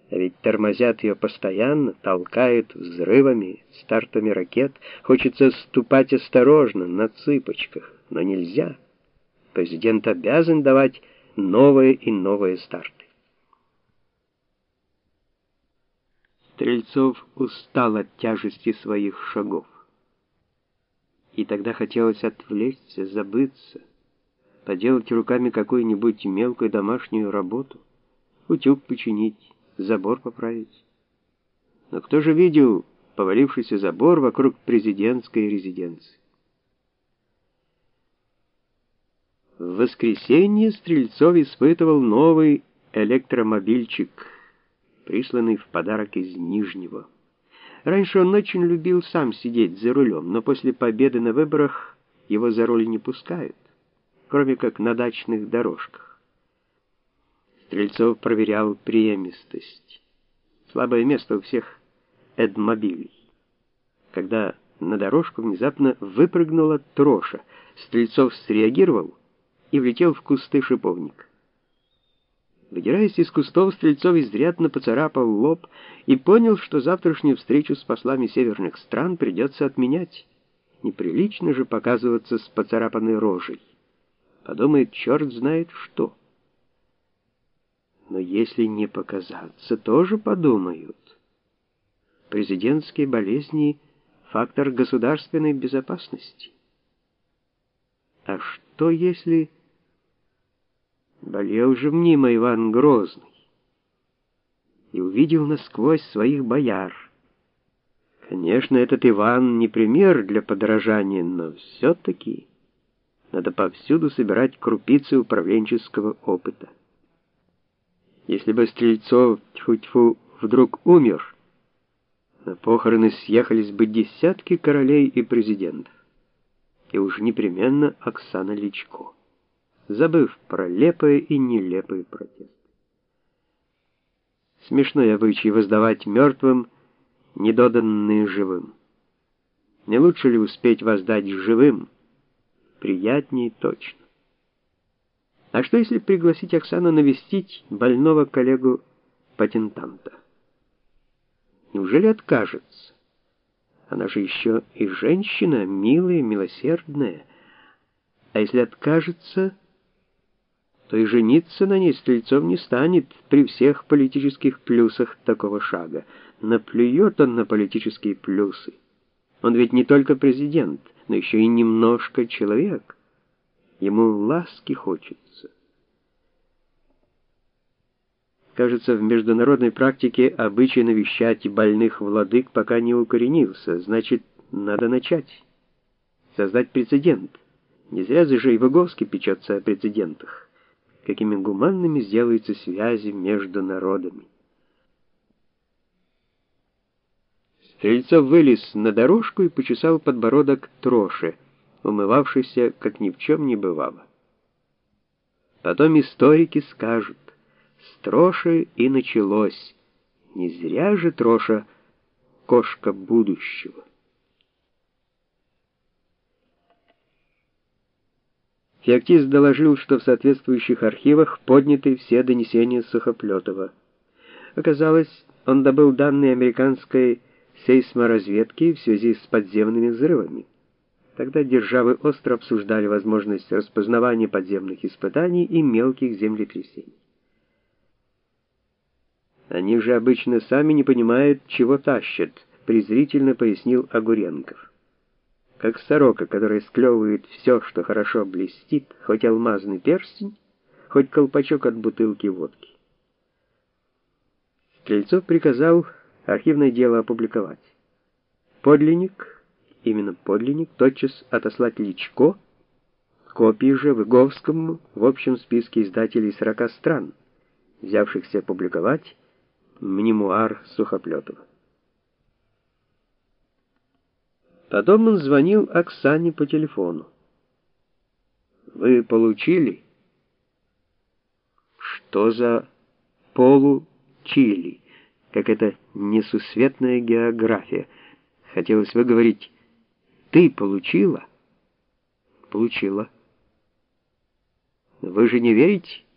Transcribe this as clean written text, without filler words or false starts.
А ведь тормозят ее постоянно, толкают взрывами, стартами ракет. Хочется ступать осторожно, на цыпочках, но нельзя. Президент обязан давать новые и новые старты. Стрельцов устал от тяжести своих шагов. И тогда хотелось отвлечься, забыться, поделать руками какую-нибудь мелкую домашнюю работу, утюг починить, забор поправить. Но кто же видел повалившийся забор вокруг президентской резиденции? В воскресенье Стрельцов испытывал новый электромобильчик, присланный в подарок из Нижнего. Раньше он очень любил сам сидеть за рулем, но после победы на выборах его за руль не пускают, кроме как на дачных дорожках. Стрельцов проверял преемистость. Слабое место у всех эдмобилей. Когда на дорожку внезапно выпрыгнула троша, Стрельцов среагировал и влетел в кусты шиповника. Выдираясь из кустов, Стрельцов изрядно поцарапал лоб и понял, что завтрашнюю встречу с послами северных стран придется отменять. Неприлично же показываться с поцарапанной рожей. Подумает, черт знает что. Но если не показаться, тоже подумают. Президентские болезни — фактор государственной безопасности. А что если... Болел же мнимо Иван Грозный и увидел насквозь своих бояр. Конечно, этот Иван не пример для подражания, но все-таки надо повсюду собирать крупицы управленческого опыта. Если бы Стрельцов, тьфу-тьфу, вдруг умер, на похороны съехались бы десятки королей и президентов, и уж непременно Оксана Личко, забыв про лепые и нелепые протесты. Смешной обычай воздавать мертвым недоданные живым. Не лучше ли успеть воздать живым? Приятнее точно. А что если пригласить Оксану навестить больного коллегу-патентанта? Неужели откажется? Она же еще и женщина, милая, милосердная. А если откажется, то и жениться на ней Стрельцов не станет при всех политических плюсах такого шага. Наплюет он на политические плюсы. Он ведь не только президент, но еще и немножко человек. Ему ласки хочется. Кажется, в международной практике обычай навещать больных владык пока не укоренился. Значит, надо начать. Создать прецедент. Не зря же и Выговский печется о прецедентах. Какими гуманными сделаются связи между народами. Стрельцов вылез на дорожку и почесал подбородок троши, умывавшийся, как ни в чем не бывало. Потом историки скажут, с троши и началось. Не зря же троша — кошка будущего. Феоктист доложил, что в соответствующих архивах подняты все донесения Сухоплетова. Оказалось, он добыл данные американской сейсморазведки в связи с подземными взрывами. Тогда державы остро обсуждали возможность распознавания подземных испытаний и мелких землетрясений. «Они же обычно сами не понимают, чего тащат», презрительно пояснил Огуренков. Как сорока, которая склевывает все, что хорошо блестит, хоть алмазный перстень, хоть колпачок от бутылки водки. Стрельцов приказал архивное дело опубликовать. Подлинник, именно подлинник, тотчас отослать Личко, копии же Выговскому в общем списке издателей 40 стран, взявшихся опубликовать мемуар Сухоплетова. Потом он звонил Оксане по телефону. «Вы получили?» «Что за получили?» Как это несусветная география. Хотелось выговорить «ты получила?» «Получила». «Вы же не верите?»